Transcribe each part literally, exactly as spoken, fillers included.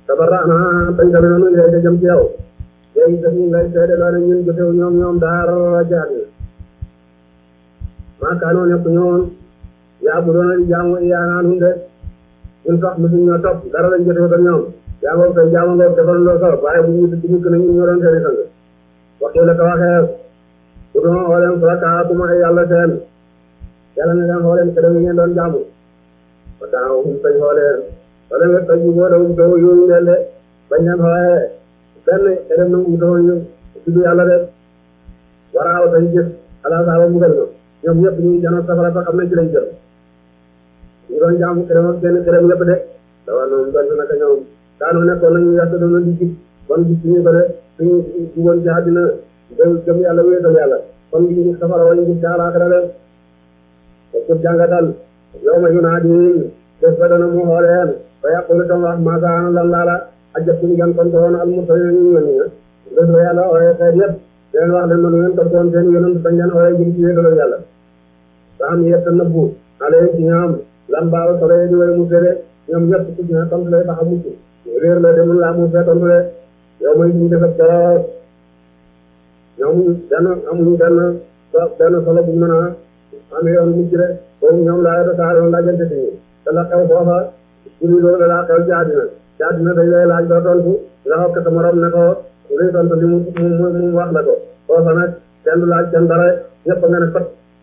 tabarraana bañ ko doon yéeg jëm ci yow léegi daf ñu ngay seede loo ne ñun jotewu ñoom ñoom dara jaadi maa kaanoo nekk ñoon yaa bu doon di jaamu yaa nun de ñun sax mosuñ ñoo topp dara lañ jotewu ak ñoom yaa ngoog tey jaamu ngoog defal loo soob waaye bu ñu di mukk na ñun ñoo doon seeni sang waxtu la ko waxee bu doon xooleen surakaatuma ay yàlla seen yàlla ne leen xooleen ke dama ngeen doon jaamu ba daaw ñu tañ xooleen wala nga taj boo daw doo yóoyu leen de bañ leen xoolee benn edem na utoo ñu tudd yàlla de waraaw tañ gis ala saaba mbugal na ñoom ñëpp ñu janoon safara sax xam ne ci lañ jël ñu doon jaamu këram ak benn këram yëpp de dawa noonu doon naka ñoom daanu nekkoon nañu yàtt doona di gis kon gis ñu ko de suñu jugoon ci àddina gëm gëm yàlla wéetal yàlla kon di gis safara wañu gis ci àllaaxira de te pour jàngatal yow ma yunaadihim des ba dana mu xooleen ba yàqulu tam wax maasaana lan laala ajabtum ngeen tontu woon al mursalin ñu yónni des ba yàlla ooyee xeet yëpp leen wax leen noonu ngeen tontu woon seen yonent bañ leen ooyee jëm ci wéetal yàlla ba am yett nëbbu ale ci ñoom lan baaw solo di way mu fere ñoom ñëpp ku ci ne tontu lay tax a mucc réer la demul laa mu fee tontu le yow may suñu defab keroog ñoom benn amuñu benn benn solo buñ mën a amee yoon mucc de boobu ñoom laa yota taar yoon laajante si ñi te la xew foofa suri loolu laa xew ci àddina ci àddina dañ lay laaj doo tontu nga xaw ko sa morom ne ko luy tontu li mu mu mu wax la ko foofa nag kenn du laaj kenn dara ñëpp nga ne fat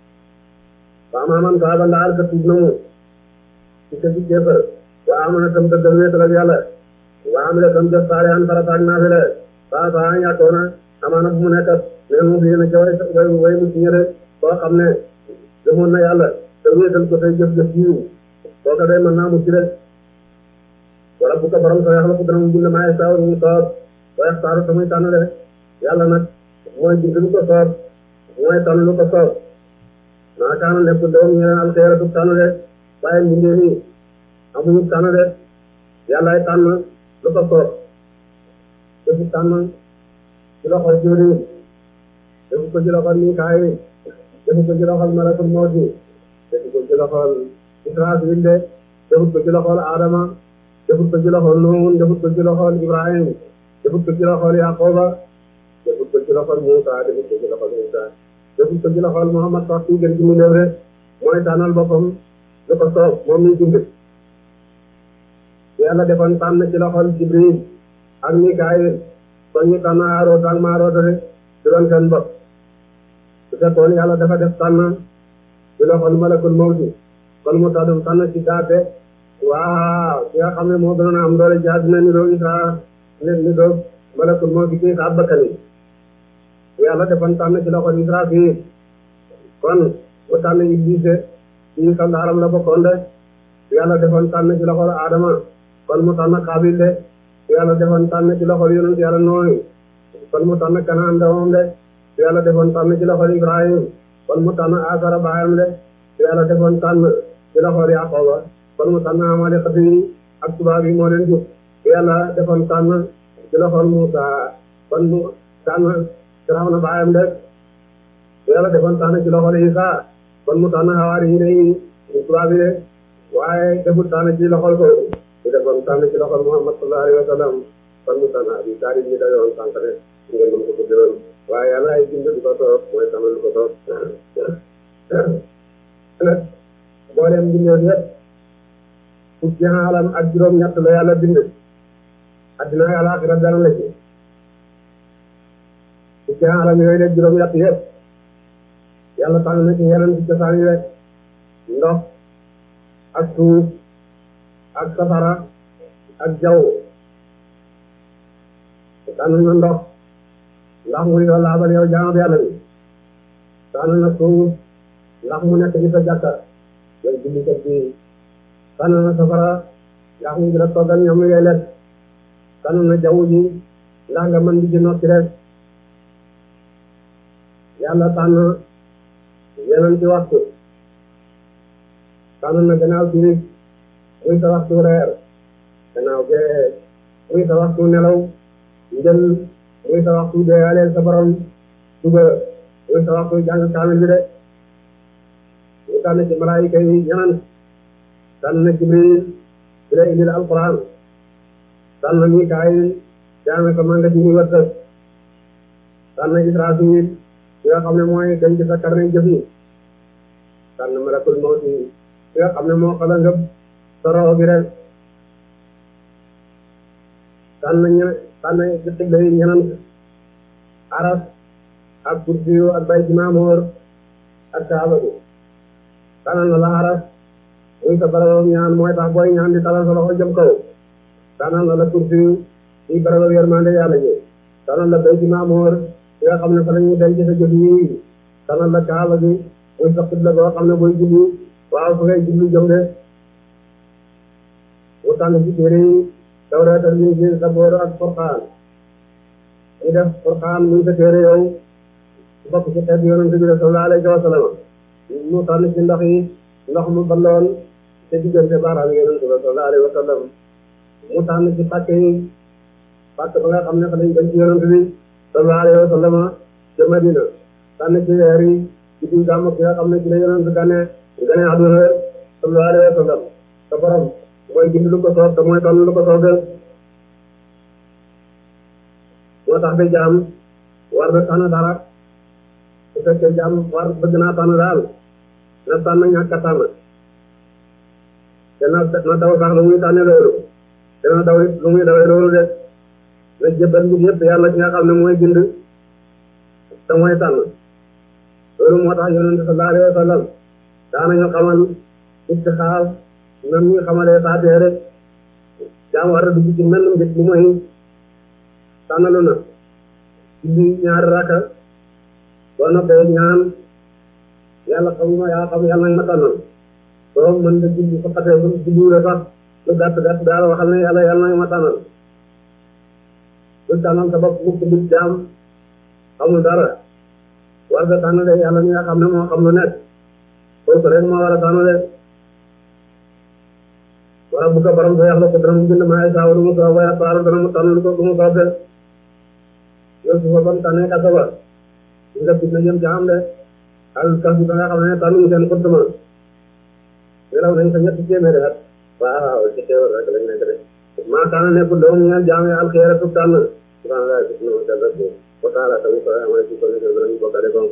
waa maaman kaa ba ndaar ka tuub na mu ci sa ci kéefër waa amana tam dëggal wéetal ak yàlla waa amile tam jëf saari an farataak naafile saa saa ñàkkoona amaana bu mu nekkat neen mu bii na ca way way way mu ci ñëre koo xam ne gëmoon na yàlla te wéetal ko tey jëf-jëf yiw koo ko day mën naa mucc de wala bu ko borom sa yaxla ku dana mu bind maaye saaw mu soob wa yaxtaaru tamuy tànn de yàlla nag mooy bind lu ko soob mooy tànn lu ko soob maa kaana nekkul doom ñeneen alxeeratu tànn de waaye mbindee nii amuñu tànn de yàllaay tànn lu ko soob defu tànn ci loxol Jibriil defu ko ci loxol Mikaayil defu ko ci loxol malakul mawti defu ko ci loxol Israafil de defu ko ci loxol Adama defu ko ci loxol Nuun defu ko ci loxol Ibrahim defu ko ci loxol Yaquba defu ko ci loxol Muusa defu ko ci loxol Muusa defu ko ci loxol Muhammad sax ci gën ci mu rek mooy tànnal boppam lu ko soob moom mi bind yàlla defoon tànn ci loxol Jibril ak Mikaayil kon ñu tànn Haaroot ak Maaroot rek ci doon seen bopp su fekkoon yàlla dafa def tànn ci loxol malakul mawti kon mu tax tànn ci daate waaw ki nga xam ne moo gënoon a am doole ci àddina ni doo Isaa ni doo malakul mawti kii sa bakkan yi yàlla defoon tànn ci loxol Israafil kon mu tànn Iblis ci sandaaram la bokkoon de yàlla defoon tànn ci loxol Adama kon mu tànn Xaabil de yàlla defoon tànn ci loxol yonent yàlla Nooy kon mu tànn Kanaan doomam de yàlla defoon tànn ci loxol Ibrahim kon mu tànn Asara baayam de yàlla defoon tànn ci loxol Yaquba kon mu tànn Amalekati yi ak tubaab yi moo leen jub yàlla defoon tànn ci loxol Muusa kon mu tànn Firawna baayam de yàlla defoon tànn ci loxol Isa kon mu tànn xawaari yi ne tubaab yi de waaye deful tànn ci loxol ko ñu defoon tànn ci loxol Muhammad sallallahu alayhi wa sallam kon mu tànn Abi Taalib ñi dayoon sànq de ngeen mën ko ko jëloon waaye yàlla ay bind du ko soob mooy tànn lu ko soob nag booleem bindee yëpp fukki xaalam ak juróom-ñett la yàlla bind addina ak alaaxira dara la ci fukki xaalam yooyu de juróom-ñett yëpp yàlla tànn na ci yeneen ci cosaan yi rek ndox ak suuf ak safara ak jaww tànn na ndox ndax muy yoo laabal yow jaamab yàlla bi tànn na suuf ndax mu nekk ci sa jàkka yow jullikat bi tànn na safara ndax mu la toggal ñam ngay lekk tànn na jaww ji ndax nga mën di ci noppi rek yàlla tànn yeneen ci waxtu tànn na gannaaw timis muy sa waxtu reer gannaaw gee muy sa waxtu nelaw njël muy sa waxtu deeyaaleel sa borom suba muy sa waxtu jàng kaamil bi de mu tànn ci malaayika yi ñeneen tànn na Jibril bi la indil alquran tànn Mikaayil jaame ko man nga ji ñu wërsëg tànn Israafil ki nga xam ne mooy denc sa karne jëf yi tànn malakul mawti ki nga xam ne moo xala ngëb sa roxo bi rek tànn ñe tànn xibla yi ñenant aras ak kursiyu ak bay ci maamoor ak kaaba bi tànnal na la aras muy sa barabam ñaan mooy tax booy ñaan di talal sa loxo jëm kaw tànnal na la kursiyu ci barabam yërmande yàlla ji tànnal la bay ci maamoor ki nga xam ne fa la ñuy denc sa jëf yi tànnal la kaaba bi muy sa xibla boo xam ne booy julli waaw fu ngay julli jëm de mu tànn ci téere yi Tawreet ak Injiil Saboor ak Furqaan ñu def Furqaan muy sa téere yow bokk ci xeet yonent bi sallallahu alayhi wa sallam mu tànn ci ndox yi ndox mu balloon te diggante baaraam yonent bi sallallahu alayhi wa sallam mu tànn ci pàkk yi pàkk ba nga xam ne fa lañ denc yonent bi sallallahu alayhi wa sallam ca Madina tànn ci weer yi ci biir gàmm gi nga xam ne ci la yonent gane gane àdduna sallallahu alayhi wa sallam sa borom mooy bind lu ko soob te mooy tànn lu ko soob de moo tax de jaam war na tànn dara su fekkee jaam war bëgg naa tànn daal na tànn ñàkk a tànn te na na daw sax lu muy tànne loolu te na daw it lu muy dawee loolu de na jëbbal mbir yëpp yàlla ci nga xam ne mooy bind te mooy tànn loolu moo tax yonent sallallahu alayhi wa sallam daanañu xamal istixaar même ñi xamalee saatee rek jaam war a dugg ci mel mbir lu mooy tànnalu na julli ñaari raka boo noppee ñaan yàlla xamuma yaa xam yàlla nag ma tànnal soo mën nga julli sa xatee bu julliwule sax lu gàtt gàtt daal waxal ne yàlla yàlla nag ma tànnal lu tànnal sa bopp mukk nit jaam xamul dara war nga tànnale yàlla mi nga xam ne moo xam lu nekk kooku rek moo war a tànnale wala bu ko borom sa yàlla ko dana mu bind maay saawa du mu soob waaye saaru dana mu tànn lu ko du mu soob de yow su fa bam tànnee kasa ba ñu nga fitna jëm ca am de al kas bi ba nga xam ne tànnuñu seen xurtuma ngelaw nañ fa ñetti téeméeri at waaw ci teewal rek lañ nekk de maa tànn nekkul doom ñeel jaam yi alxeera tub tànn subhanallah fitna mu tànn ko taala tamit ko amee ci ko nekk danañu bokkale ko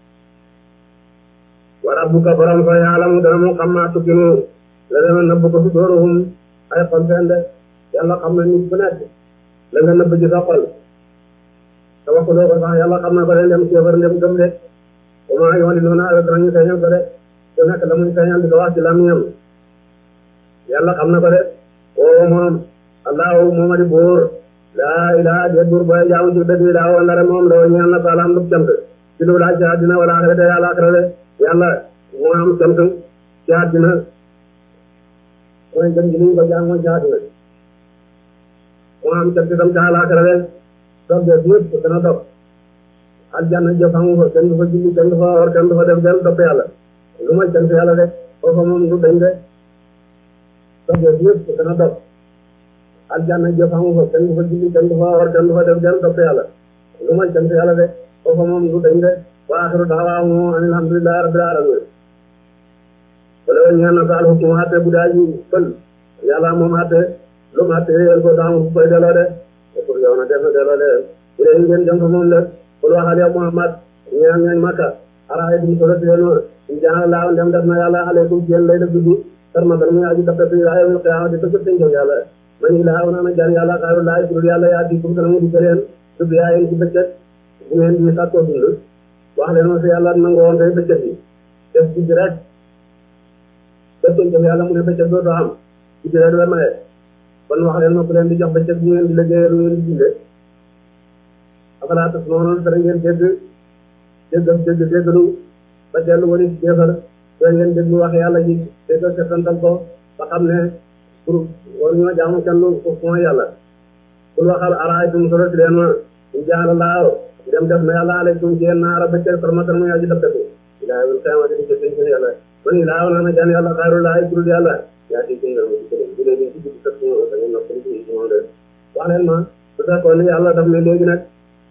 wa rabbuka borom sa yàlla mu dana mu xam maa tukkinu la dama nëbb ko fi dóoruhum ay xol seen de yàlla xam na nit bu nekk la nga nëbb ci sa xol te waxuloo ko sax yàlla xam na ko de ndem kéefar ndem gëm de au moins yoon di noona avec nañu feeñal ko de ku nekk la muy feeñal di ko wax ci làmmiñam yàlla xam na ko de oo moom allahu mooma di buur laa ilaha déet buur booy jaamu ci dëgg daa woon dara moom la ñeel na salaam lu cant ci lu laaj ci àddina wala axira de yàlla axira de yàlla moo am cant ci àddina mooy gën gi ni ko jaamoo ci àddina moo am cant itam ci àllaaxira de dog de yëpp dana dog aljanna jëf amu fa kenn du fa julli kenn du fa war kenn du fa def del topp yàlla lu may cant yàlla de foofa moom du dañ de dog de yëpp dana dog aljanna jëf amu fa kenn du fa julli kenn du fa war kenn du fa def del topp yàlla lu may cant yàlla de foofa moom du dañ de wa axiru da'waahum an alhamdulillahi rabbil alamin wala ñaan na ko alxukmu àtte bu daa ji fël yàlla moom àtte lu mu àtte yéen ko daamu bu koy delloo de pour yow na def na delloo de bu dee ngeen jëm fa moom de pour waxal yow Muhammad ñaan ñaan Makka araay dum solo ci leen ma ñu jaan laaw ndem def na yàlla aleykum ci yéen lay def guddi sarma dana muy aji dappati yawmal qiyaamati dëgg tënk yàlla man ilaahu na na jaan yàlla xayru laay pour yàlla yaa di kum dana mu di leen tudd yaa yéen ci bëccëg bu ngeen di sàkkoo dund wax leen ma si yàlla nangu woon tey bëccëg bi def guddi rek bëccëg jëm yàlla mu ne bëccëg doo doo am guddi rek la maye kon wax leen ma ku leen di jox bëccëg bu ngeen di liggéey lu ngeen di dundee afalaa tasma'uun dara ngeen dégg dégg dégg déggalu ba dellu wala ci jéefar doo ngeen déglu wax yàlla ji dégg setantal ko ba xam ne pour war ñoo jaamu kenn lu mooy yàlla kul waxal araaytum solo si leen ma in ja'ala Llaahu dem def na yàlla aleykum ci yéen naara bëccëg sarmatan muy aji dappatu ilaa yawmil qiyaamati di jëfee seen yàlla man ilaahu na na jaan yàlla xayru laahi turul yàlla yaa di ci ngam ci këram bu dee ñu ci dugg sax ñu da ngeen noppal ci moom de wax leen ma su fekkoon ne yàlla daf ne léegi nag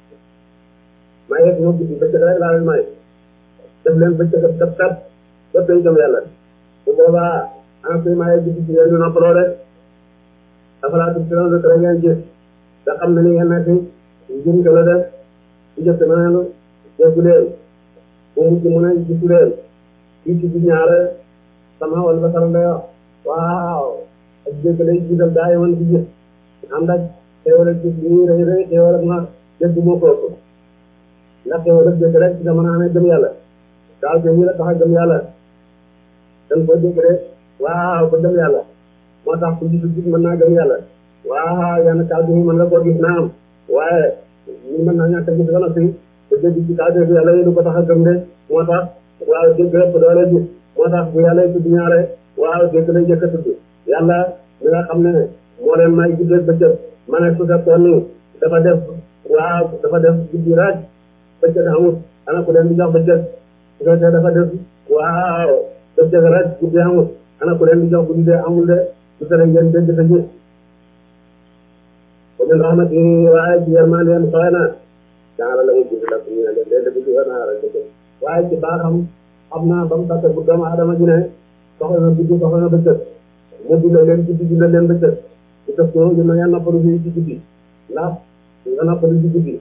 maye ma guddi bëccëg rek laa leen may def leen bëccëg ab kat kat ba pencam yàlla bu boobaa en plus maye guddi ci yéen ñu noppaloo de afalaa tubsiruun rek ngeen gis nga xam ne ni ngeen nekk njëriñ la def di jëf naanu jëfu leen bu mujj mu ne gisu leen fii ci ñaare sama wala ba sax lay wax waaw ak jëkk lay jiital daa yemoon ci gis ànd ak teewal ak gis lii rëy rëy teewal ak ma jëgg moo ko ëpp ndax teewal ak jëkk rek nga mën a amee gëm yàlla daal te ñu la tax a gëm yàlla dañ ko dégg rek waaw ko gëm yàlla moo tax ku gisul gis mën naa gëm yàlla waaw yenn kaw bi mën nga koo gis naa am waaye ñu mën naa ñàkk a gis ba noppi te dégg ci kaw bi yàlla yi du ko tax a gëm de moo tax waaw dégg ëpp doole gis moo tax bu yàlla tudd ñaare waaw dégg lay jëkk a tudd yàlla mi nga xam ne moo leen may guddeeg bëccëg ma ne su fekkoon ni dafa def waaw dafa def guddi raaj bëccëg amut ana ku leen di jox bëccëg su fekkee dafa def waaw bëccëg raaj guddi amut ana ku leen di jox guddi de amul de su tere ngeen dégg sa gis ko min rahmati waaye ci yërmandeem sooy na jaara la muy guddi la ñu ne leen léeg-léeg guddi war naa rek bëccëg waaye ci baaxam xam naa ba mu tàkk bu doomu aadama ji ne soxla na guddi soxla na bëccëg mu dundal leen guddi dundal leen bëccëg di def ko ñu na ngeen noppalu fii ci guddi ndax nga noppalu ci guddi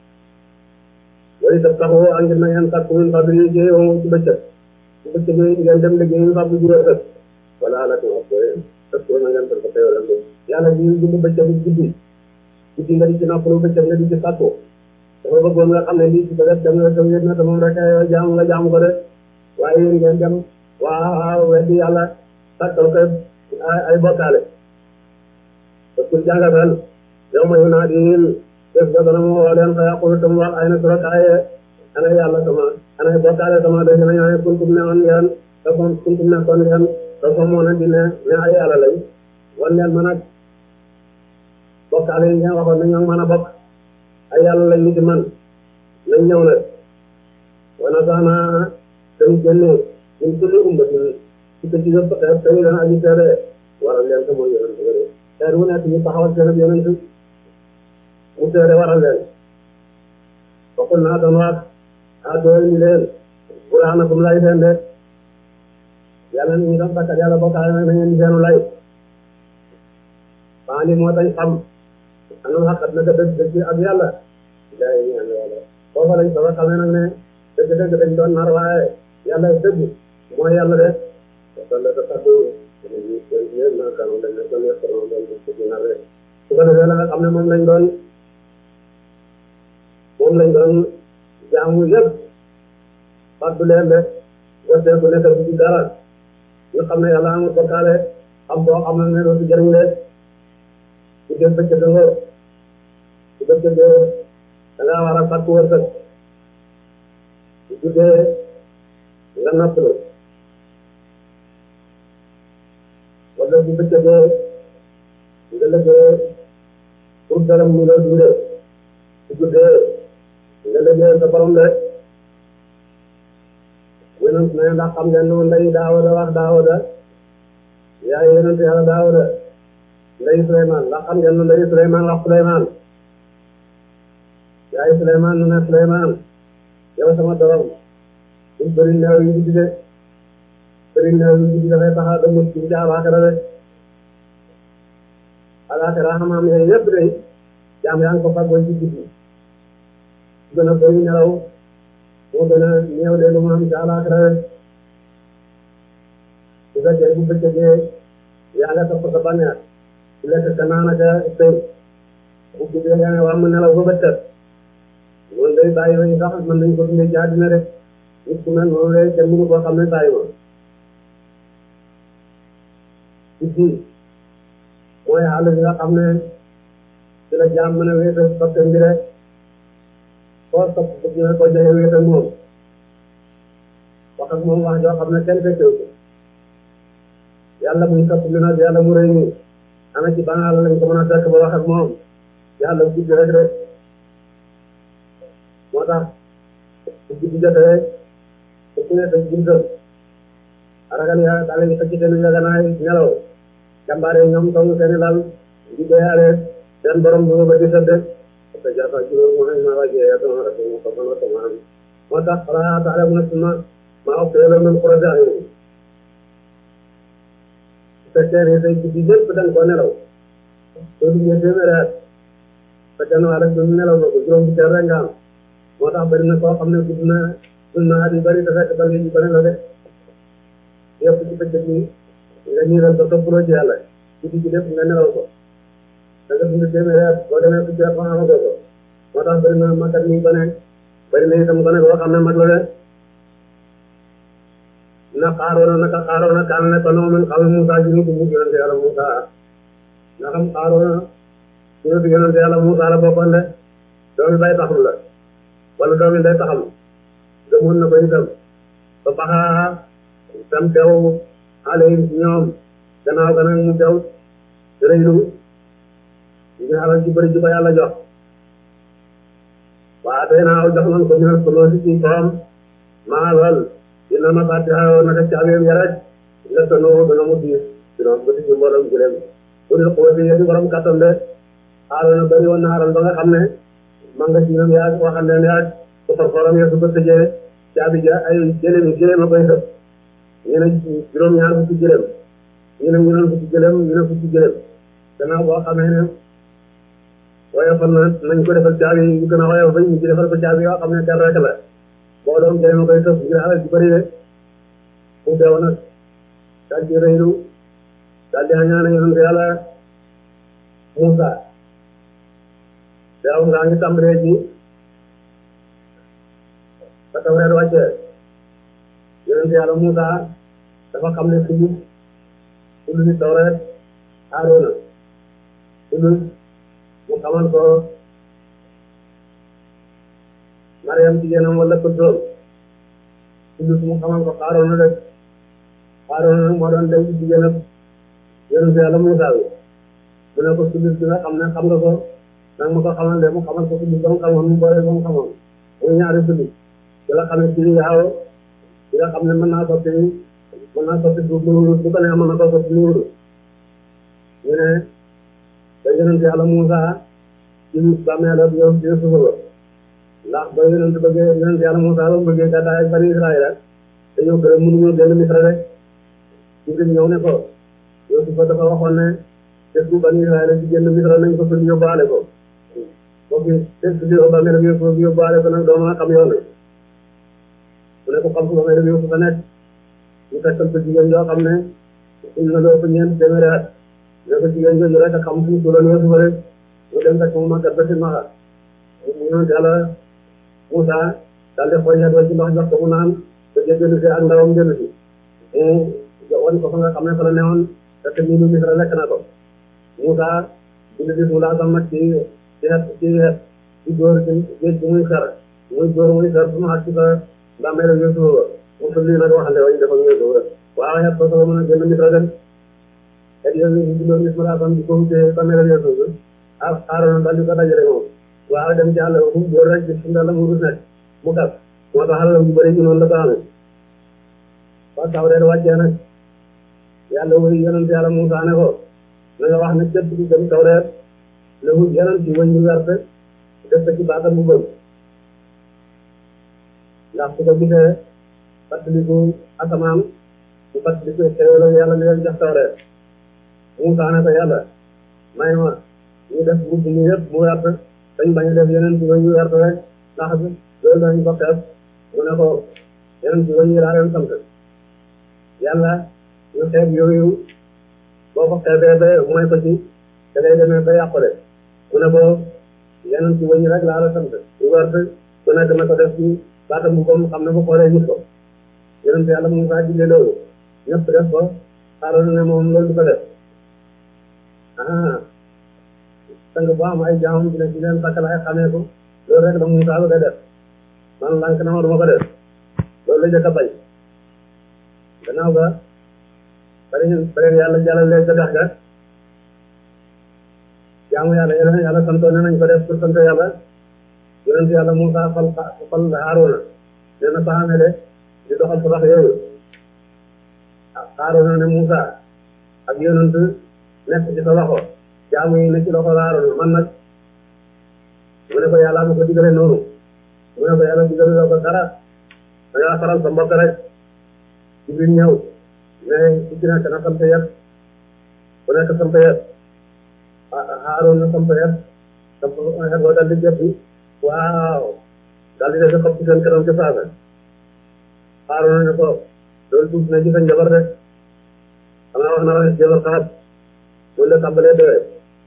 wala def taxawoo ak na ngeen sàkku min fadli yi ci ci bëccëg ci bëccëg yi ngeen dem liggéey ñu fàggu juróom ëpp wala ala ko wax def ko na ngeen def ko teewal yàlla ñu dund bëccëg guddi guddi nga di ci noppalu bëccëg nga di ci sàkku dafa bëggoon nga xam ne lii ci def dem nga taw yéen na te moom rek jaamu nga jaamu ko de waaye yéen ngeen dem waaw weddi yàlla sàkkal ko ay bokkaale parce que jàngatal yow ma naa di def ba dana ma woo leen fa yàqulu tam wax ay na surakaaye ana yàlla sama ana bokkaale sama de dina ñëwee kuntum ne on ngeen te kon kuntum ne kon ngeen te ko moo na di ne ne ay yàlla lañ wan leen ma nag bokkaale yi ngeen waxoon na ñoo mën a bokk ay yàlla lañ nit man lañ ñëw nag wana sax naa dañ génne ñun kulli ummatin ci ko ci yëpp xeer tey dana aji seede waral leen te mooy yonent bi xeer wu nekk ñu taxawal seen yonent mu seede waral leen bokkul naa doon waat a dooy ni leen burhanakum lay seen de yàlla ni ñu doon takkat yàlla bokkaale nag na ngeen seenu lay baa ni moo tañ xam anul xaqat naka dëgg dëgg ak yàlla day ñaan yàlla foofa lañ soog a xamee nag ne dëgg dëgg dañ doon nar waaye yàlla dëgg mooy yàlla de wala sa kaddu yéen na kanam dañ ne kon yëpp doon doon ci nar rek su ko defee la nga xam ne moom lañ doon moom lañ doon jaamu yëpp fàttu leen de wotee ku nekk ci dara ñu xam ne yàlla amul bokkaale xam boo xam ne doo ci jëriñ leen su dee bëccëg nga su bëccëg da ngaa war a fàttu wërsëg su guddee nga noppalu wala bu bëccëgee nga liggéey pour dara mu la dundee su guddee nga liggéey sa borom de yonent ne ndax xam ngeen nu ndey Daawuda wax Daawuda yaay yonent yàlla Daawuda ndey Suleymaan ndax xam ngeen nu ndey Suleymaan wax Suleymaan yaay Suleymaan nu ne Suleymaan yow sama doom suñ bëri neew yi guddi de bëri neew yi guddi dafay tax a dëgg ci ci alaaxira de alaaxira xam-xam yooyu yëpp de jaam yaa ngi ko fàggoo ci guddi gën a bëri nelaw moo gën a néew de lu mu am ci alaaxira de su fekkee bu bëccëgee yaa nga topp sa bànneex su lekk ka naan ak sëy bu guddee yaa ngi wax mu nelaw ba bëccëg loolu day bàyyi yooyu sax mën nañ ko dundee ci àddina de nit ku mel noonu lay kenn mënu koo xam ne bàyyi ma guddi mooy xaal bi nga xam ne ci la jaam mën a wéetal soppe mbir rek koo sopp bëgg nga ko joxe wéetal moom wax ak moom wax joo xam ne kenn fekkewu ko yàlla muy sopp li nag yàlla mu rëy nii ana ci ban àll lañ ko mën a fekk ba wax ak moom yàlla guddi rek rek moo tax su guddi jotee su ne dañ buntam aragal yaa daal di xëcc seen njaganaay nelaw jàmbaare ñoom toog seen lal di deyaale seen borom bu ba di sëdde parce que jafa juróom mooy ma wàjjee ya sama rek mu xamal wa sama am moo tax xalaat taala mu ne suma ma wax teelo men projet yi su fekkee ne say guddi yëpp dañ ko nelaw soo duggee téeméeri at sa genn wàll rek du nelaw boobu juróom bu teel rek nga am moo tax bari na koo xam ne gudd na gudd na at yu bari te fekk ba léegi ba ne la de yëpp ci bëccëg bi nga niiral ko toppaloo ci yàlla guddi gi lépp nga nelaw ko da nga dund téeméeri at boo demee fukki at ba xamagoo ko moo tax bari na magat mi ba ne bari na itam ko ne boo xam ne mag la de na xaaroona naka xaaroona kaan ne ko noomen xam Musaa ji ni ko mujj yonente yàlla Musaa nga xam xaaroona ñu ne yonente yàlla Musaa la bokkoon de doomi bay taxam la wala doomi day taxam gëmoon na ko itam ba baxaa tam teew xale yi ñoom gannaaw ga nag mu teew rëylu ñu alal ji bëri ji ko yàlla jox waa tey naa jox nañ ko ñu ko loolu ci koom maa lool dina ma fàtte naka caabeem ya rek nga tonoo dana mu diis dina ko ci mbooloo jëleem bu dul xoo bi yéen borom kàttan de xaaral na bëri woon na xaaral ba nga xam ne man nga ci ñoom yaa waxal leen yaa ko farfaram ya su ko tëjee caabi ja ay jëleem yi jëleem a koy sëb ñu ne juróom-ñaar fukki jëleem ñu ne ñu ne fukki jëleem ñu ne fukki jëleem gannaaw boo xamee ne woyofal na nañ ko defal caabi yu gën a woyof bañ ñu ci defal ko caabi yoo xam ne kenn rek la boo doon jëleem a koy sëb ngir alal ji bëri de mu deew nag daal di rëylu daal di ñaan yonent yàlla Musaa deew ngaa ngi tàmbalee ci ba Tawreet wàccee yonent yàlla Musaa dafa xam ne suñu suñu si Tawreet Aaroona suñu mu xamal ko Mariam jigéenam wala ko doom suñu mu xamal ko Aaroona rek Aaroona nag moo doon denc jigéenam yonent yàlla Musaa bi mu ne ko suñu bi nga xam ne xam nga ko nag ma ko xamal de mu xamal ko suñu ba mu xamoon mu boole ba mu xamoon muy ñaari suñu di la xam ne ci yaaw di nga xam ne mën naa soppi mën naa soppi du lu du ko neex mën na ko soppi lu wuru ñu ne da yonent yàlla Musaa ci bàmmeelam yow yow suufa ba ndax ba yonent bëggee yonent yàlla Musaa ba bëggee gàddaay ak bani Israël dañoo gërëm mënuñoo dellu Misra rek Jibril ñëw ne ko yow suufa dafa waxoon ne des bu bani Israël di génn Misra nañ ko fël yóbbaale ko kooku des bi bàmmeelam yow yóbbaale ko nag doo mën a xam yoon mu ne ko xam ko ba ngay dem yow fa nekk ñu fekkal ko jigéen yoo xam ne suñ na loo ko ñeent téeméeri at ne ko jigéen jooju rek a xam fu mu tuloon yow rek mu dem fekk mu màggat ba si maxa mu yonent yàlla Musaa daal di xool ñett ci ndox jox ko mu naan te jéggalu si ak ndawam jëlu si mu wan ko fa nga xam ne fa la newoon fekk nii nu Misra lekk na ko Musaa bind bis mu laa sam nag ci ci xet ci xet ci dóor ci géej bi muy xer muy dóor muy xer su ma ak ci sa ndax may def yow suba ba mosul lii nag waxande wañu def ak yow suba waaw xet ko soo mën a génn Misra dem et yow ñu di loolu gis ma laa sam di ko wutee ba may def yow suba ah xaaroon daal di ko dajale moom waaw dem ci àll fu mu dóor rek gis fu mu mu rus nekk mu gas moo tax xalalam ju bëri ñu noonu la ko amee waa Tawreet wàccee nag yàlla wuy yonent yàlla Musaa ne ko na nga wax ne képp ku gëm Tawreet la wut yonent ci wëñ ñu werte def ko ci baatam bu bëgg ndax su ko gisee fàttaliku asamaan bu fàttaliku xéwal yàlla mi leen jox Tawreet Musaa ne ko yàlla may ma ñu def mbubb mi yëpp mu wert dañ bañ a def yeneen ci wëñ yu wert rek ndax loolu dañ ko xeeb mu ne ko yeneen ci wëñ yi laa leen sant yàlla ñu xeeb yooyu boo ko xeebee ba mooy ko ci da ngay demee ba yàqule mu ne ko yeneen ci wëñ rek laa la sant yu wert ku nekk na ko def ci baatam bu comme xam ne bu xoolee gis ko yeneen ci yàlla mu saa jille loolu ñëpp def ko xaaral ne moom loolu du ko def ah sang bu am ay jaamam dina ci leen takkal ay xamee ko loolu rek la Musaa bëgg a def man lànk na ma du ma ko def loolu la jëkk a bañ gannaaw ga bari bari yàlla jàllale ga dex ga jaamu yàlla yeneen yàlla santoon nañ ko def pour sant yàlla yonent yàlla Musaa fal fal Haaruna nee na saxame de di doxal sabax yooyu Haaruna ne Musaa ak yonent nekk ci sa loxo jaamu yi ne ci loxo Haaruna man nag mu ne ko yàlla ma ko digale noonu mu ne ko yàlla digale loo ko dara da ngaa faral sa mbokk rek Jibril ñëw ne ci ci nekk na sant yet ku nekk sant yet Haaroon na samp xeet samp xeet boo dal di jëppi waaw dal di def xob ci seen kanam ca saasa Haaroon ne ko loolu tuuti na ci sa njabar rek xam naa wax na wax jabar xaat bu la tàmbalee doyee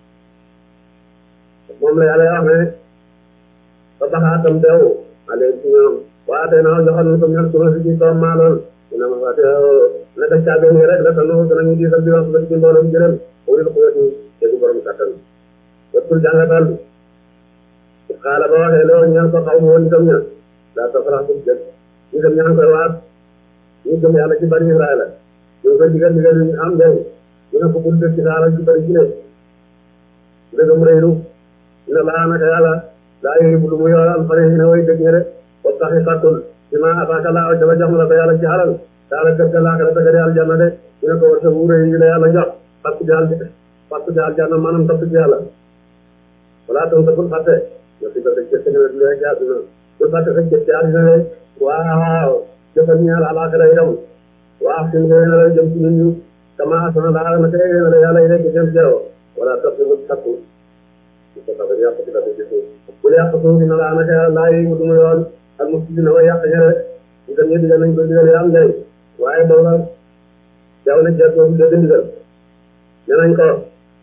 moom la yàlla wax ne ba baxaatam deew ale ci ñoom waa tey naa joxoon ko ñan suma si ci toom maa lool dina ma wax naka caabe nii rek la te nu danañu diisal di wax ba ci mbooloo jërëm wala lu ko wetu dégg borom kattan wattul jàngatal xaala ba waxee loolu ñaan ko xaw ma woon itam ña daa tafarax bu jëkk ñu dem ñaan koy waat ñu gëm yàlla ci bari Israël ñu ngi koy digal digal ñu am njëriñ ñu ne ko bul dëkk ci saara ci bari ci ne dëggam rëylu dina laa naka yàlla daa yooyu bu lu mu yoolal fare yi ne way dëgg ñe de wa taxi xattul ci ma ataaka laa ca ba jox la ko yàlla ci xalal daala gëf ga laaxira daga di aljanna de ñu ne ko war sa wuure yi la yàlla jox fàttu di al fàttu di aljanna maanaam topp ci yàlla wala tam sa bul fàtte yo si ko dëg jëf ne lu rek àdduna bul fàtte sa jëf ci àddina de waaw jëfal ñaal alaaxira itam waaw sin nga na la jëm ci nit ñu kama asana laa na kay na la yàlla yi rek jëm ci yow wala topp bul sakku ko tax yàq ci la ci bu yàq suuf dina la naka yàlla laa yi mu duma yoon ak mu dina way yàq ñe rek ñu dem ñe digal nañ ko digal yi am njëriñ waaye booba jaww na jeex boobu dégg ndigal ne nañ ko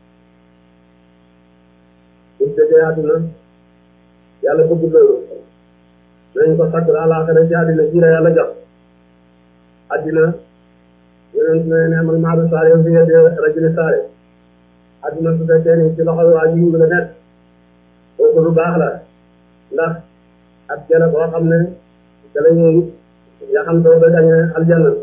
buñ déggee àdduna yàlla bëgg loolu nañ ko sakk àllaaxira ci àddina ji la yàlla jox àddina yeneen ne ne man maa du saare yow fi yedde rajuli saare àddina su fekkee ni ci loxol waa ji la nekk kooku lu baax la ndax ak jëla boo xam ne ca la ñuy yaxantoo ba gañe aljanna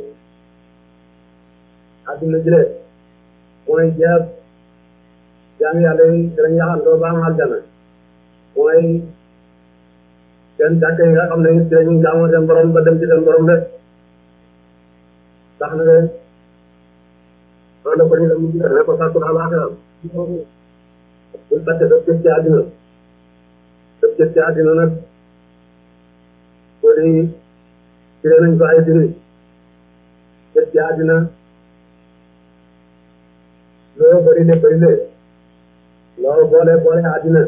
àddina jële mooy jeex jaam yàlla yi danañ yaxantoo ba am aljanna mooy seen jàkk yi nga xam ne ci la ñuy jaamoo seen borom ba dem ci seen borom rek tax na de loolu la ko ñu dem ne ko sàkkul àllaaxira bul fàtte daf jëf ci àddina daf jëf ci àddina nag boo di firee nañ ko ay firi jëf ci àddina loo bëri le bëri le loo boole boole àddina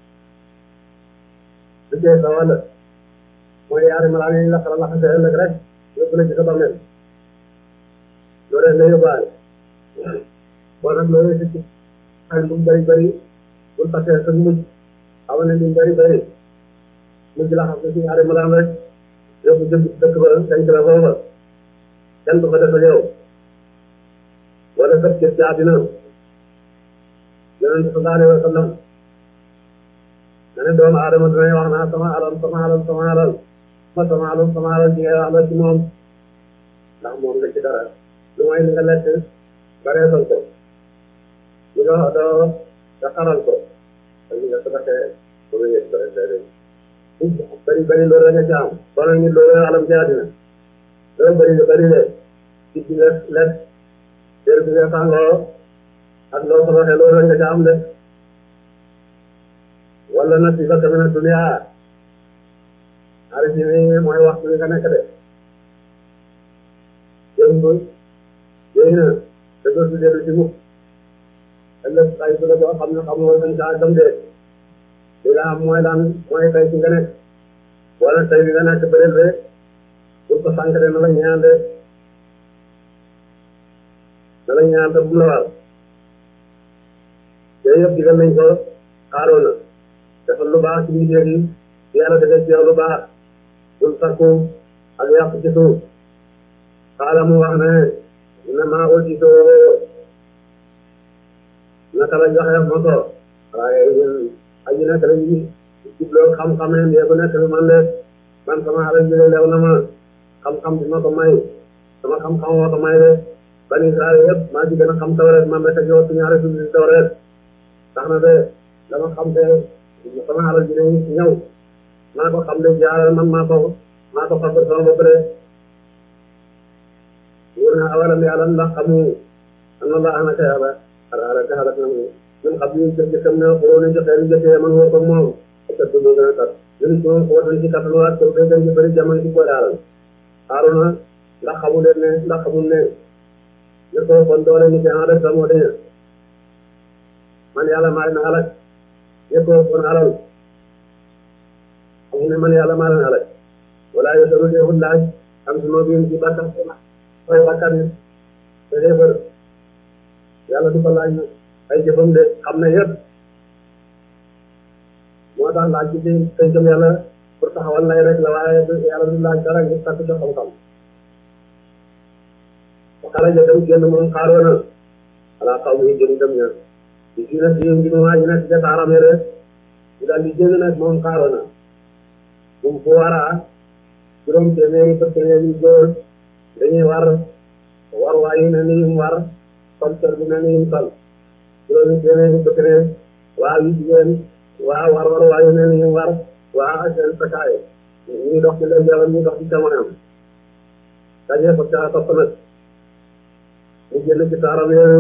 lu cee sa wàll mooy yaari malaan yi laxara laxase ëllëg rek yóbbu la ci sa bàmmeel loolu rek nga yóbbaale bon nag loolu si ay lu mu bëri bëri bul fàtte sa mujj xamal ne lu mu bëri bëri mujj la xam ne si yaari malaan rek yóbbu jëm dëkk ba denc la foofa kenn du ko def ak yow wala sëb jëf ci àddina yonent sallallahu alayhi wa sallam na ne doomu aadama dinañ wax naa sama alal sama alal sama alal ma sama alal sama alal ji ngay wax la ci moom ndax moom nga ci dara lu may li nga lekk ba reesal ko li nga wax doo nga xaral ko ak li nga sabaxee ba nga yëg ko rek day bëri bëri loolu nga ci am kon nag nit loolu alam ci àddina loolu bëri bëri le ci ci nga lekk dér bi nga sàngoo ak loo sabaxee loolu nga ci am de wala nag si fakka mina dunya arrêté ni mooy waxtu bi nga nekk de jëm ko yooyu na te doo si dellu si mukk ëllëg ay bu la boo xam ne xamoo dañ saa dem de li nga am mooy lan mooy tey si nga nekk wala tey bi nga nekk bëri de pour ko sànq de na la ñaan de na la ñaan te bu la war yooyu yëpp digal nañ ko xaaroona defal lu baax ci liggéey yi yàlla defal ci yow lu baax bul sakku ak yàq ci suuf xaala mu wax ne ne maa ko ci soo naka la joxe moto waaye ñun aji nekk la ñu jubloo xam-xamee ndee bu nekk bi man de man sama alal ji leew na ma xam-xam bi ma ko may sama xam-xam moo ko may de bani Israël yëpp maa ci gën a xam tawreet man rek a jox ci ñaari suuf si tawreet tax na de dama xam te sama alal ji dañuy ñëw maa ko xam ne jaaral man maa ko maa ko fàggal sama bopp de wóor na awalam yàlla ndax xamu an la anaka yàlla ala ka xalak na mu ñun xam ñu jëf jëfam ne xuroo ne joxee ni jëfee man woo ko moom kat du moo gën a kat ñun ci moom watan ci kattan waat ko day gën ci bëri jamono ci boole alal Haaruna ndax xamu leen ne ndax xamul ne ne ko kon doole ni ci en rek moo daña man yàlla maa leen xalak ñëpp kon alal xam ne man yàlla maa leen xalak wala yosalu deeful laaj am si moo biin ci bàkkan fay bàkkan yi te defar yàlla du ko laaj na ay jëfam de xam ne yëpp moo tax laaj bi ci tënkam yàlla pour taxawal lay rek la waaye yàlla du laaj dara ngir sàkk ca xam-xam xalaat dem génn moom xaaroona ala xaw muy jëm dem ña di si nag yéen bi waa ñu nekk ca taaram yi rek ñu daal di génn nag moom xaaroona moom fu waraa juróom téeméeri fukki yu góor dañuy war war waa yu mel ni yum war sol cër bu mel ni yum sol juróomi téeméeri fukki ne waa yu jigéen waa war war waa yu mel ni yum war waa seen sakkaay ñuy dox ci leen jaram ñuy dox ci jamonoom dajee ko ca topp nag ñu génn ci taaram yooyu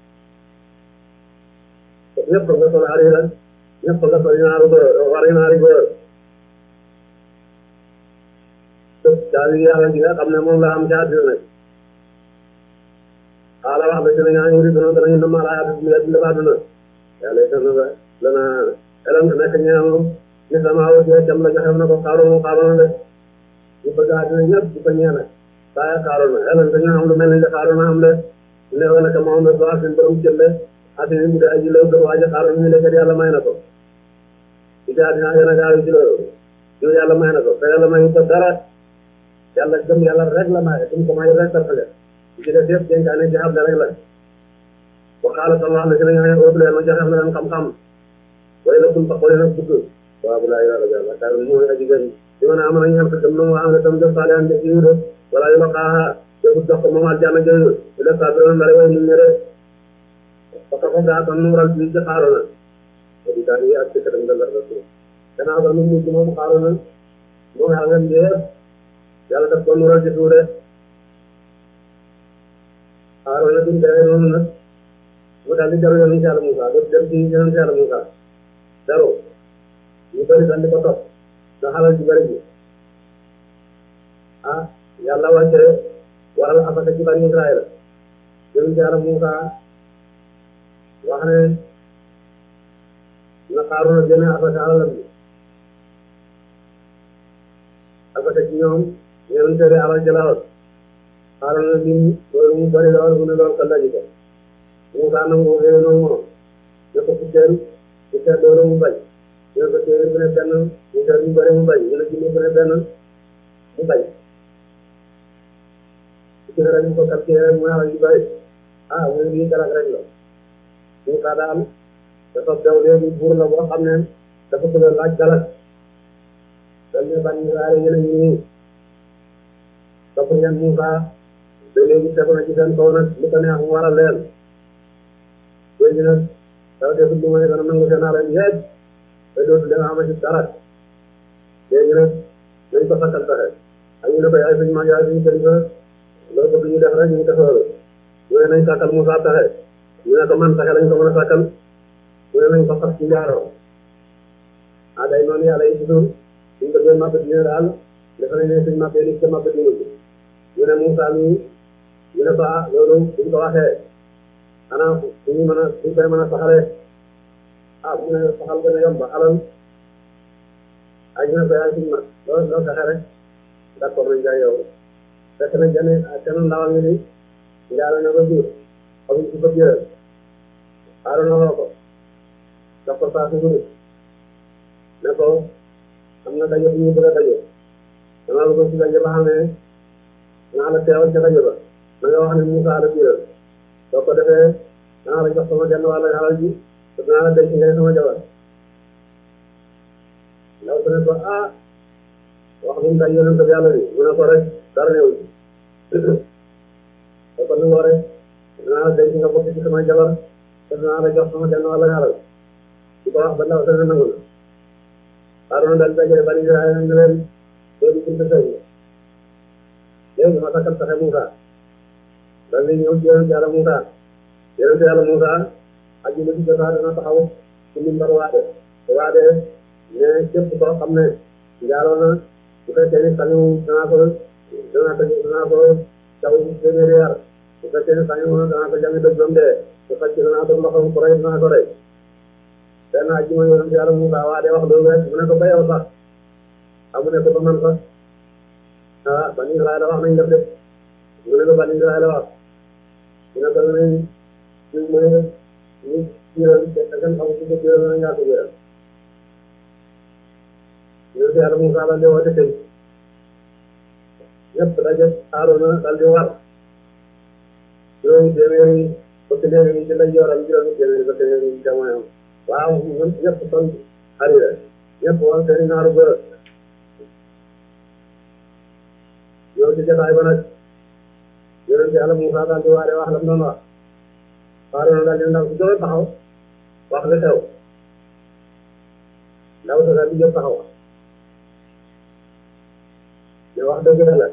ñëpp nga sol harira ñëpp nga sol ñaari góor wari ñaari góor caabi yàlla gi nga xam ne moom la am ca àddina nag xaala wax ba ci ne ñaa ñuri dono danañu nama laa yaatu mi dina ba àdduna yàlla itam na lana elam nekk ñeewam ni sama wasi cam la joxem na ko xaaroon xaaroon de ñu bëgg àddina ñëpp di ko ñee nag saaya xaaroon na elam dañu am lu mel ni xaaroon am de neewa naka Muhammad ba seen borom jëlle àddina mu de aji law gën waaja xaaroon ñu lekkat yàlla may na ko ci ci àddina gën a gaaw ci loolu yow yàlla may na ko te yàlla may ko dara yàlla gëm yàlla rek la maye suñ ko may rek tartale ci def yëpp dénkaane ci xam rek la wa xaala tam wax na si nañu xëy óobu leen ma joxe na leen xam-xam way la kun fa xoole nag dugg waaw bu laa yàlla yàlla kar mooy aji gën di mën a am nañu am tam noonu am na tam def saale an def yiw de wala yu la xaaxa yobu jox ko moom aljanna jooyu di def saa biroon mbare way nit ñi rek parce que gaa kon nuural bi ci xaaru na di daal yi ak ci katam dëndar la suuf gannaaw ba nu mujj moom xaaru na moom yaa ngeen yëpp yàlla daf ko nural ci suuf de xaaroon na duñ dee noonu nag mu daal di jaru yoon ci Yàlla Musaa daf dem ci yoon ci Yàlla Musaa jaru ñu bëri daal di ko topp nga xalal ci bëri bi ah yàlla wàcce waral asaka ci bani Israël yoon ci Yàlla Musaa wax ne na xaaroon na génne asaka alalam bi asaka ci ñoom ñeneen tere alal ci lawal xaaral na lim loolu mu bëri lool mu ne lool ka laji ko Musaa nangu xëy noonu moom ne ko fukkeel fukkeel loolu mu bañ ñu ne ko téeméer bu ne benn fukkeel bu bëri mu bañ ñu ne junni bu ne benn mu bañ ci ne ñu ko calculé rek mu alal yu bëri ah mu ne lii galak rek la Musaa daal dafa daw léegi buur la boo xam ne dafa bëgg laaj galak dal ne bani Israël yéen a ngi nii topp ngeen Musaa ba léegi tegu na ci seen kaw nag lu ko neex mu war a leen léegi nag dafa def lu may dana nangu seen alal yëpp te dootu leen amati dara léegi nag nañ ko sakkal pexe ak ñu ne ko yaay suñu mag yaay suñu kilifa loolu bëgg ñu def rek ñu def loolu ñu ne nañ sakkal Musaa pexe ñu ne ko man pexe lañ ko mën a sakkal ñu ne nañ ko fas ci njaaroo ah day noonu yàlla yi toujours suñ ko jël màbb dina daal dafa nañ ne suñ màbbee nit ca màbb dina bi ñu ne Musaa mi ñu ne ko ah loolu buñ ko waxee xanaa suñu mën a suñ koy mën a saxalee ah mu ne saxal gën a yomb alal ah ñu ne ko yaay suñu mag loolu loolu fexe rek d'accord nañ jaay yow fekk na jane kenn ndawal ngi ni njaalo na ko jur xamuñ ci ko jëral xaaru na woo ko jox ko saa su guddi ne ko am na daje bu ñu bëgg a daje dama bëgg si daje ba xam ne naa la teewal ca rajo ba na nga wax ne Musaa la biiral soo ko defee naa la jox sama genn wàll alal ji te naa la denc ngay sama jabar ndaw su ne ko ah wax bu mu day yonent bi yàlla bi mu ne ko rek dara néew ji soo ko nangoo rek naa la denc nga bokk ci sama jabar te naa la jox sama genn wàll alal di ko wax ba ndaw su ne nangu na Haaruna daal dajale bani Israël ne leen loolu buntu sëy léegi ma sakkal pexe Musaa daal di ñëw ci yonent Yàlla Musaa yonent Yàlla Musaa aji la ci jotaa dana taxaw ci mimbar waade waade ne képp koo xam ne njaaloo na bu fekkee ni sañu danaa ko danaa ko danaa ko caw téeméeri yar bu fekkee ni sañu danaa ko jàngi doj ba mu dee bu fekkee danaa ko loxoom ko rey danaa ko rey benn àjjuma yonent yàlla Muusaa waa de wax loolu rek mu ne ko ba yow sax amu ne ko ba man sax ah Bani Israël wax nañ def de mu ne ko Bani Israël wax mu ne ko nañ ñu mu ne ñu jiiral te kan xamu ci ko jiiral na ñaata jiiral yonent yàlla Muusaa daal di woote tey ñëpp daje Haaruna daal di war juróomi téeméeri ba téeméeri ci lay yoram juróomi téeméeri ba téeméeri ci jamono waaw ñun ñëpp son xarira ñëpp woon seeni naaru góor ñëw ci jotaay ba nag yonent yàlla Muusaa daal di waare wax la mu doon wax Haaruna daal di ndaw si jóge taxaw wax li xew ndaw sa daal di jóg taxaw mais wax dëgg yàlla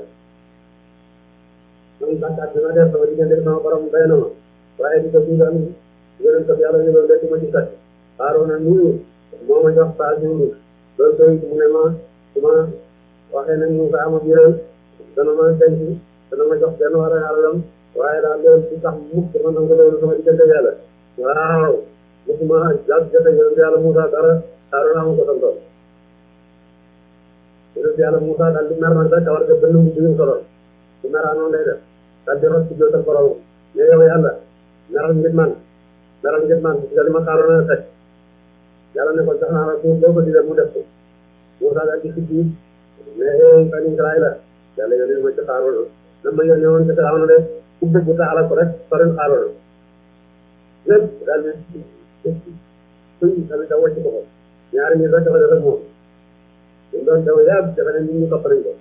man bàkkaat bi ma def sama diggante sama borom doy na ma waaye di ko dugal yonent bi yàlla yëngal de ma ci sat Haaruna nii moo ma jox saa si loolu doy mu ne ma su ma waxee ne Muusaa ma biiral dana ma denc dana ma jox benn war a alalam waaye daal loolu ci sax mukk ma nangu loolu sama diggante yàlla waaw mosuma jàpp jote yonent yàlla Muusaa dara Haaruna ma ko santoon yonent yàlla Muusaa daal di mer nag rek war nga bënn mu duñu solo su meraa noonu lay def daal di rot ci jootal borom ne yow yàlla meral ngir man meral ngir man nga li ma Haaruna teg yàlla ne ko jox naa la suuf loo ko digal mu def ko Muusaa daal di sikki mais Bani Israël yàlla yónni ma ci Haaruna na ma yónni woon ci Firawna de ku bëgg taala ko rek soril Haaruna lépp daal di suñ tamit da wàcc ko ko ñaari nit rek dafa def ak moom ñu doon daw yàgg dafa ne nit ñi topp nañ ko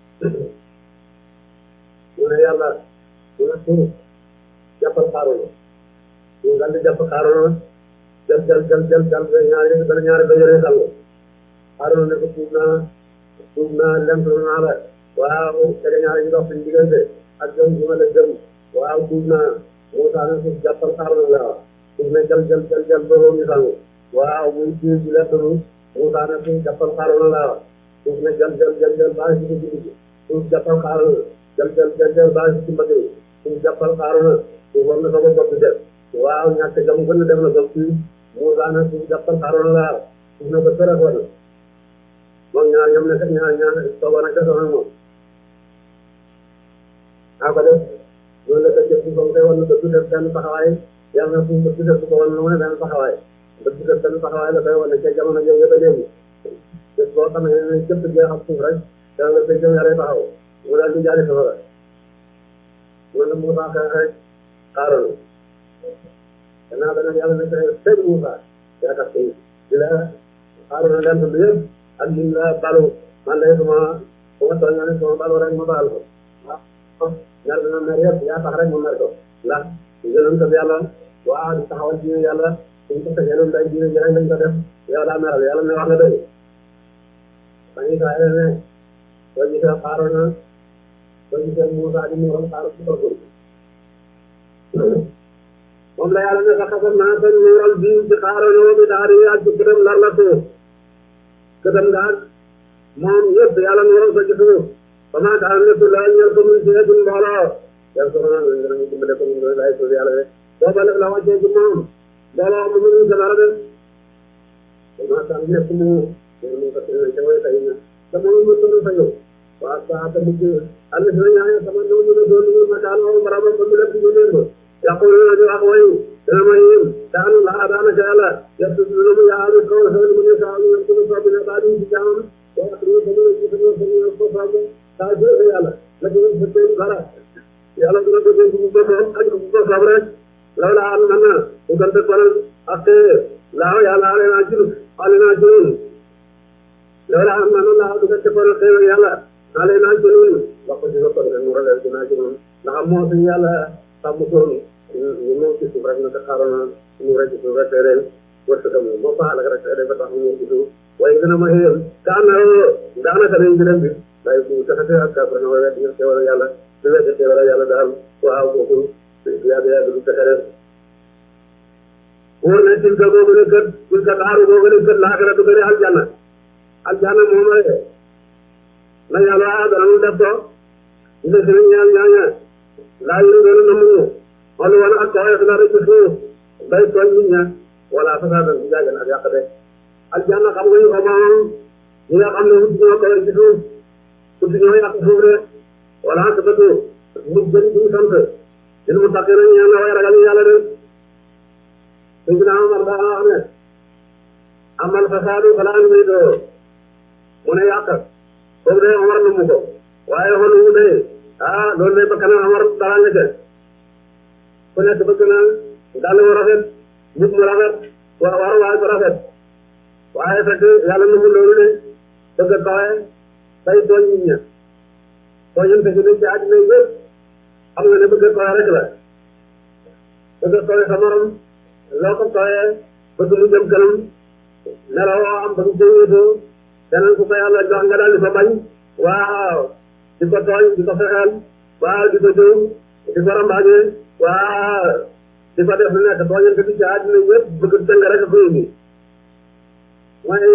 mu ne yàlla mu ne suuf jàppal Haaruna ñu daal di jàpp Haaruna jël jël jël jël jël ba ñaari ba ñaari ba yore sàll Haaruna ne ko tuub naa tuub naa lent naa la waaw tege ñaari ñu dox suñu diggante ak gëm gi ma la gëm waaw tuub naa Muusaa ne suuf jàppal Haaruna la waaw suuf ne jël jël jël jël ba ñu sàll waaw muy tuub di lett lu Muusaa ne suuf jàppal Haaruna la waaw suuf ne jël jël jël jël baa si ci digg suuf jàppal Haaruna jël jël jël jël baa si ci mbagg yi suuf jàppal Haaruna suuf war na ko ba bopp def waaw ñàkk jam gën a def na ko fii Muusaa ne suuf jàppal Haaruna la waaw suuf ne ko tere ko na moom ñaar ñoom ne kat ñaar ñaar sooba nag desoon ak moom naa ko def loolu la ko jëf si comme tey war na ko def benn taxawaay yàlla na suuf ko def ko woon lu mu ne benn taxawaay ba def benn taxawaay la koy wane ca jamono jooju ba léegi bés boo xam ne jëpp jeexal suuf rek da nga koy jëm yàlla taxaw mu daal di jaari safara loolu la Muusaa xeex rek Haaruna gannaaw ba nag yàlla na ko sëñ Muusaa yaa tax tey di la Haaruna lent lu yëpp ak li la balu man de suma bu ma tooñoo ne suma balu rek ma baal ko waaw mer dina mer yëpp yaa tax rek ma mer ko ndax yonent bi yàlla waa di taxawal ci yàlla suñ ko tegee noonu day diine ji rek lañ ko def yow daa meral yàlla ne wax nga dëgg Bani Israël ne boo gisee Haaruna boo gisee Muusaa di muuram xaaru ci kaw moom la yàlla ne sax xasam naa seen muural bii ci Haaruna wa bi daari ak ci këram lar la suuf këram daal moom yëpp yàlla muural ko ci suuf ba maa kaa nekk laa ñor ko muy see suñ mbooloo yàlla ko mën a ñu dimbale ko mu doon laay suuf yàlla de booba nag la wàccee ci moom mbooloo mu mënuñ ko dara def ba maa kaa nekk mu ñu ko tëjee ca way tay na te moom mu tëdd fa yow waa saa te mujj àll si la ñaareel sama ñoom ñu ne doon ñu ma kaan woo barabam ba mu lekk ñu leen ko yàqulu na di wax way dana ma yéen daan laa daanaka yàlla yàlla dina mu yaatu kaw na xel mu ne saa ñu ko soobi ne baa di ci jaamam waa ak ñu ko ñu ko ñu ko ñu ko soobi saa jëf yàlla la ko ñu ko dara yàlla dina ko jël bu ko ak bu ko soob rek lawla an mana bu gante ko ak laaw yàlla ale naa ci ale naa ci lawla an mana laaw du gante ko xew yàlla ale naa ci wax ko ci ko rek mu ragal ci naa ci moom ndax moo suñu yàlla sàmm ko ñu ñëw ci suuf rek na ko Haaruna ñu rek ci suuf rek ren wërsëgam moo faal ak rek day ba tax mu ñëw ci suuf waaye dina ma xëyal kaan daanaka dañ gërëm bi waaye bu taxate ak kàddu na wala di xewal yàlla di wete xewal yàlla daal waaw kooku yàgg yàgg du fexe rek wóor ne tilka boobu ne kët tilka daaru boobu ne kët laaxira du gëri aljanna aljanna moom rek na yàlla waa dana mu def ko inde si ñaan ñaaña laa yëre doon na mu xool woon ak kawee la rek ci suuf bay tooñ nit ña wala fasaadan di jaagan ak yàq de aljanna xam nga ñu ko moom ñi nga xam ne wut ñoo ko ci suuf wut ñoo yàq suuf de wala sa bëtu mu gën ci sant dina mu takkee nañ ñaan way ragal yàlla de Seydina Omar daa wax ne amal fasaadu falaa yuriidu mu ne yàq foofu de Omar nu mu ko waaye xoolu mu de ah loolu de ba kanam Omar dara nga ca ku nekk bëgg na dàll mu rafet nit mu rafet wa war waay bu rafet waaye fekk yàlla nu mu loolu ne bëgg a kawe say tooñ nit ña tooñante gi ne ci àddina yëpp xam nga ne bëgg a kawe rek la bëgg a kawe sa morom loo ko kawee bëgg mu jëm kanam nelaw am bëgg ko wéetoo keneen ku ko yàlla jox nga daal di ko bañ waaw di ko tooñ di ko fexeel waaw di ko jëw di ko rambaaje waaw di ko def lu nekk tooñante bi ci àddina yëpp bëgg dëng rek a ko indi mooy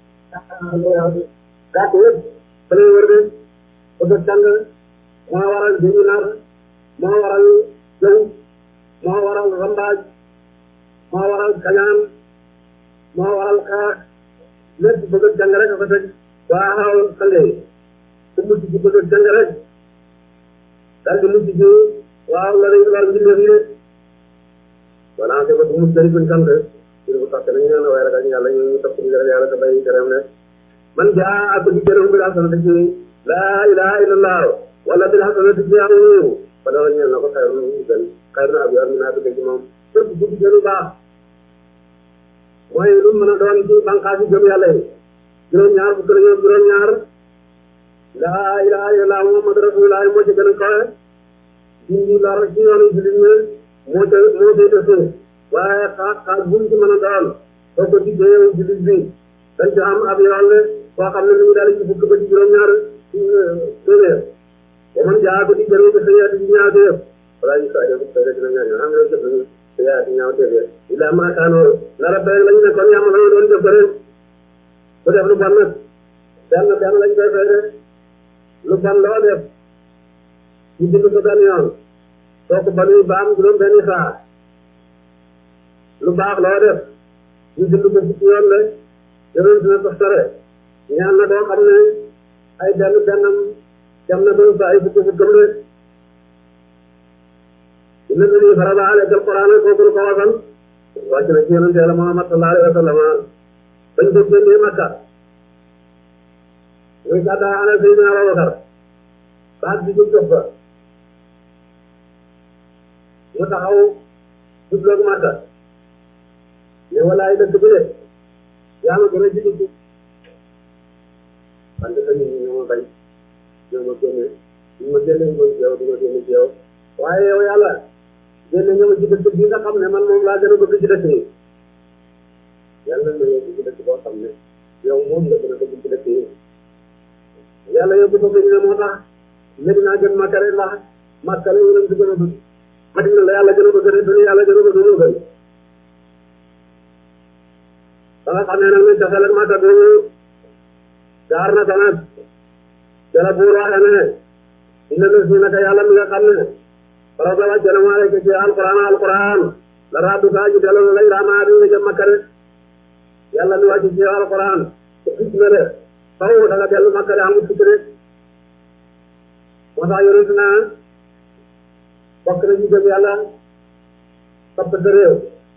gàtt yëpp fa lay wër de bëgg dëng moo waral diñu nar moo waral jëw moo waral rambaaj moo waral kañaan moo waral xaax lépp bëgg a jàng rek a ko teg waaw xale ku mujj ci bëgg a jàng rek daal di mujj ci waaw la lay war mbindeef yi de wala ke ba du mujj dari buñ sant ci bu tax nañu ñaan waaye ragal yàlla ñu topp ci ragal yàlla te bàyyi tereem ne man jaa ak di gërëm bi hasanati ci laa ilaha illallah wala bil hasanati ci amu fa dara ñeel na ko xayru gën xayru na ab yor mi naa bëgg ci moom lépp bu di gënu baax mooy lu mën a doon ci bànqaas yi gëm yàlla yi juróom-ñaar fukk la juróom-ñaar laa ilaha illallah muhammad rasulullah moo ci gën a kawe dindi lor ci yoonu jullit ñi moo ca moo féete suuf waaye xaas xaas bu mu ci mën a doon soo ko diggee yow jullit bi dañ ci am ab yoon le koo xam ne li mu daal ci fukk ba ci juróom-ñaar téeméer ba man jaa ko di gërëm ko sa yaati ci ñaar yëpp wala ñu saa yëpp sa dina ñaan xam nga jëf nañu sa yaati ñaaw téeméer illa maakaanoo la rabbe lañu ne kon yàlla la doon jëf rek ku def lu bon nag benn benn lañ koy fay rek lu bon loo def ñu bind ko benn yoon soo ko banuy baam juróom benn saa lu baax loo def ñu bind ko fukki yoon la yonent dina ko sore ñaan na doo xam ne ay benn bennam dem na doon sa ay fukki fukkam rek inna alladi farada alayka alquran kooku ko wasal wàcc na ci yonent Yàlla Muhammad sallallahu alayhi wa sallam bañ ko génnee Makka muy gàddaa ana Seydina Abubakar baat bi ñu jox fa mu taxaw jubloog Makka ne walaay dëkk bi de yaa ma gën a jigi ci wante sa nit ñi ñoo ma bañ ñoo ma génne ñu ma génne ngoon ci yow du ma génne ci yow waaye yow yàlla génne nga ma ci dëkk bi nga xam ne man moom laa gën a bëgg ci dëkk yi yàlla na yóbbu ci dëkk boo xam ne yow moom nga gën a bëgg ci dëkk yi yàlla yóbbu ko Medina moo tax Medina gën Makka rek ndax Makka la yonent bi gën a bëgg Madina la yàlla gën a bëgg rek dañu yàlla gën a bëgg moo gën ba nga xam ne nag ne cofeel ak Makka boobu jaar na tamit jala buur waxee ne inna la si naka yàlla mi nga xam ne farata wàcce na maa rek ci alquran alquran la raadu kaa ji delloo lay raamaa di nga jëm Makka rek yàlla mi wàcce ci alquran te fitna la de faw da nga dellu Makka de amul fikk rek moo tax yonent naa bokk na ñu gëm yàlla topp sa réew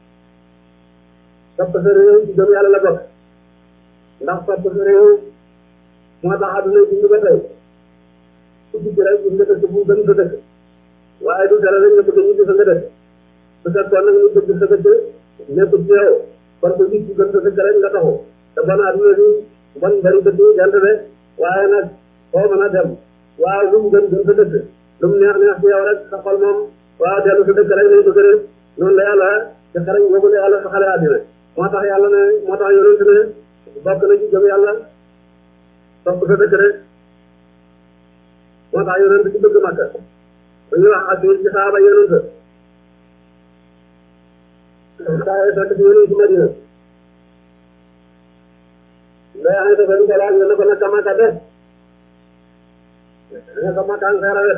topp sa réew ci gëm yàlla la bokk ndax topp sa réew moo tax adduna dund ba tey ku dugg rek gis nga dëkk bu gën sa dëkk waaye du dara rek nga bëgg ñu gis nga dëkk su fekkoon nag ñu bëgg sa dëkk nekkul ci yow kon ko gis bu gën sa dëkk rek nga taxu te bon adduna bi bon bari dëkk jant de waaye nag foo mën a dem waaw lu mu gën gën sa dëkk lu mu neex neex ci yow rek sa xol moom waaw dellu sa dëkk rek lay bëgg rek noonu la yàlla ci xarañ boobu la yàlla sa xale àddina moo tax yàlla ne moo tax yonent ne bokk na ci gëm yàlla topp sa dëkk rek moo tax yonent ci bëgg Makka bu ñuy wax asir ci saaba yonent saa fekk ci yonent ci Madina nday ane defe ni ko laaj nga ne ko naka Makka def nga ko Makka nga rawet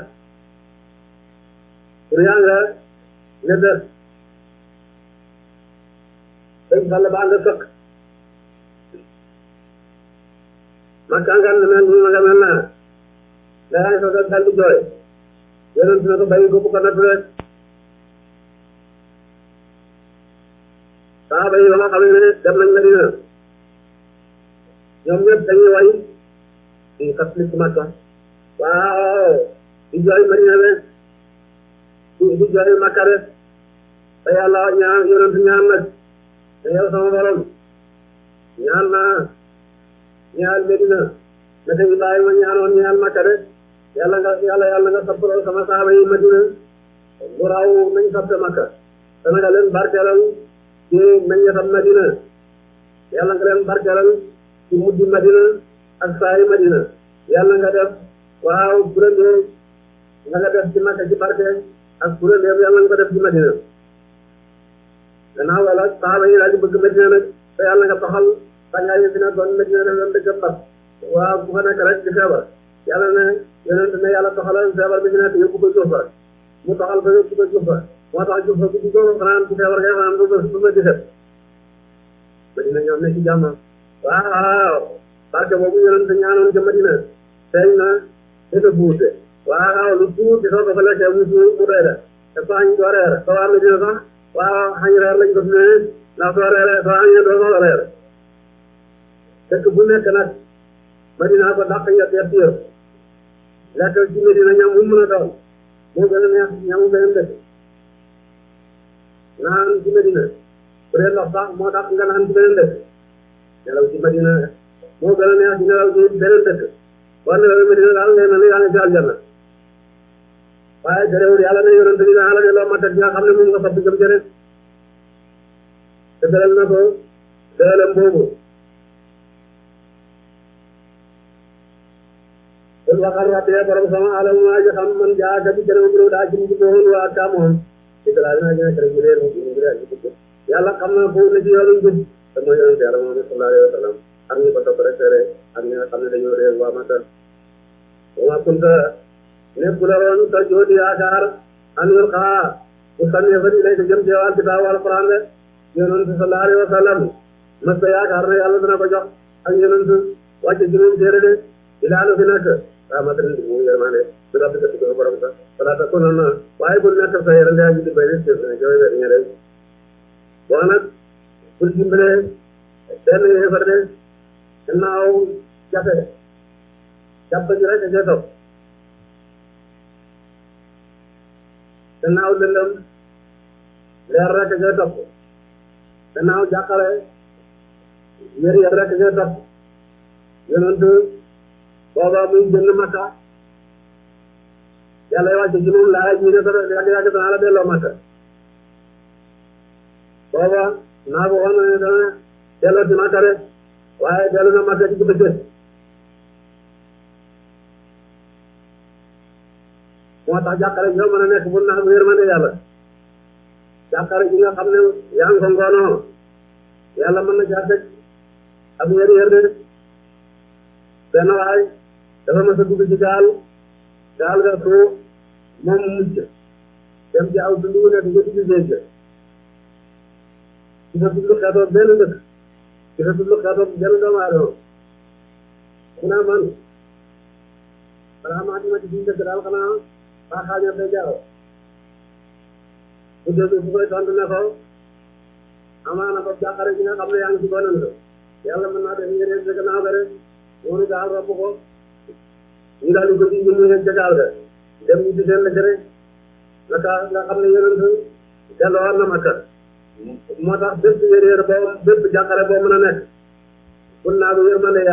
pour yaa nga ne def te tey xale baa nga sëkk Makka nga ne mel ni ma nga mel naa dangay soog a dal di jooy yonent na ko bàyyi ko bu ko nattu rek saaba yi ba nga xam ne dem nañ Madina ñoom ñëpp dañuy way di fàttali ci Makka waaw di jooy Madina rek di di jooy Makka rek te yàlla ñaan yonent ñaan nag te yow sama borom ñaan naa ñaan Madina na te Ibrahima ñaanoon ñaan Makka rek yàlla nga yàlla yàlla nga sappaloo sama saaba yi Madina lu raw nañ sappe Makka te nga leen barkeelal ci meññetam Madina yàlla nga leen barkeelal ci mujj Madina ak saari Madina yàlla nga def waaw kuréel nga nga def ci Makka ci barke ak kuréel yàlla nga ko def ci Madina gannaaw wala saaba yi daal di bëgg Madina nag te yàlla nga taxal tàngaay yi fi ne doon Madina def leen dëgg pat waaw bu fa nekk rek di feebar yàlla ne yonent ne yàlla taxalal feebar bi fi nekk yóbbu ko Jufa mu taxal ko yóbbu ko Jufa moo tax Jufa bu ko fanaan bu feebar ngay fanaan bu bu ma gisat Madina ñoom ne ci jàmm waaw barke boobu yonent ñaanoon ca Madina feeñ na dëgg buute waaw lu tuuti soo ko fa lekkee mu suur mu doy la te soo añ doo reer soo war Madina sax waaw xañ reer lañ ko tuddee ndax soo reeree soo añee doo soxla reer dëkk bu nekk nag Madina ko dàq yett yett yëpp lekk ci Madina ñam mu mën a doon moo gën a neex ñamu beneen dëkk naan ci Madina bu dee ndox sax moo tax nga naan ci beneen dëkk nelaw ci Madina moo gën a neex ci nelaw ci beneen dëkk boo nelawee Madina daal ngay mel ni yaa ngi ci aljanna waaye terewul yàlla ne yonent bi naa la ne loo matat nga xam ne moom nga fab jëm jëre te dalal na ko dalalam boobu kon waxal rabbee borom sama alam maa ji xam man jaa gabi jërew bu daa ci mu boon waa ka moom ci dala na ñu tere bu leer mu ci ngi rek ci yàlla xam na ko na ci yoonu jub te mooy yonent yàlla moom sallallahu alayhi wa sallam ak ñu ko topp rek tere ak ñi nga xam ne dañoo réer waa Makka wa kunta nekku la woon sa joodi yaakaar an yul xaa bu sànnee fa di lay jëm ci wàll kitaab wal Quran de yonent sallallahu alayhi wa sallam mas ta yaakaar ne yàlla dina ko jox ak yonent wàcce ci moom téere de ilaalu fi nekk rahmatan mu yërmande bi rabbi ka tudd borom sa wala ta ko noonu waaye bu nekk sa yërande ak di bay ci ne joy wet ñe rek boo nag pour dimbale benn yéefar de gannaaw jafe jàpp ji rek a topp gannaaw lëndëm leer rek a topp gannaaw jàqare yër yër rek a topp yonent booba muy jënd Makka yàlla y wàcce ci moom laa ji ne ko yàgg yàgg danaa la delloo Makka booba naa ko waxoon ne dana delloo ci Makka rek waaye dellu na Makka ci bëccëg moo tax jàqare joo mën a nekk bu nax bu yërmande yàlla jàqare ji nga xam ne yaa ngi ko ngoonoo yàlla mën na caa teg ab yër yër de benn waay dafa mës a dugg ci gaal gaal ga suuf moom mucc dem ci aw dund wu nekk nga dugg géej ga ci sa dund xeetoo benn dëkk ci sa dund xeetoo benn doomu aadama mu naa man balaa maa dima ci suñu dëkk daal xanaa baa xaañor day jaaw bu dégg bu koy tontu ne ko amaana ko jàqare ji nga xam ne yaa ngi ci gonan ko yàlla mën naa def yeneen dëkk naa ko rek noonu gaal robb ko ñu daal di ko ci ñu nekk ca gaal ga dem ñu ci seen la rek naka nga xam ne yonent delloo war na Makka moo tax bépp yéréer boo bépp jàqare boo mën a nekk bun naa ko yërmande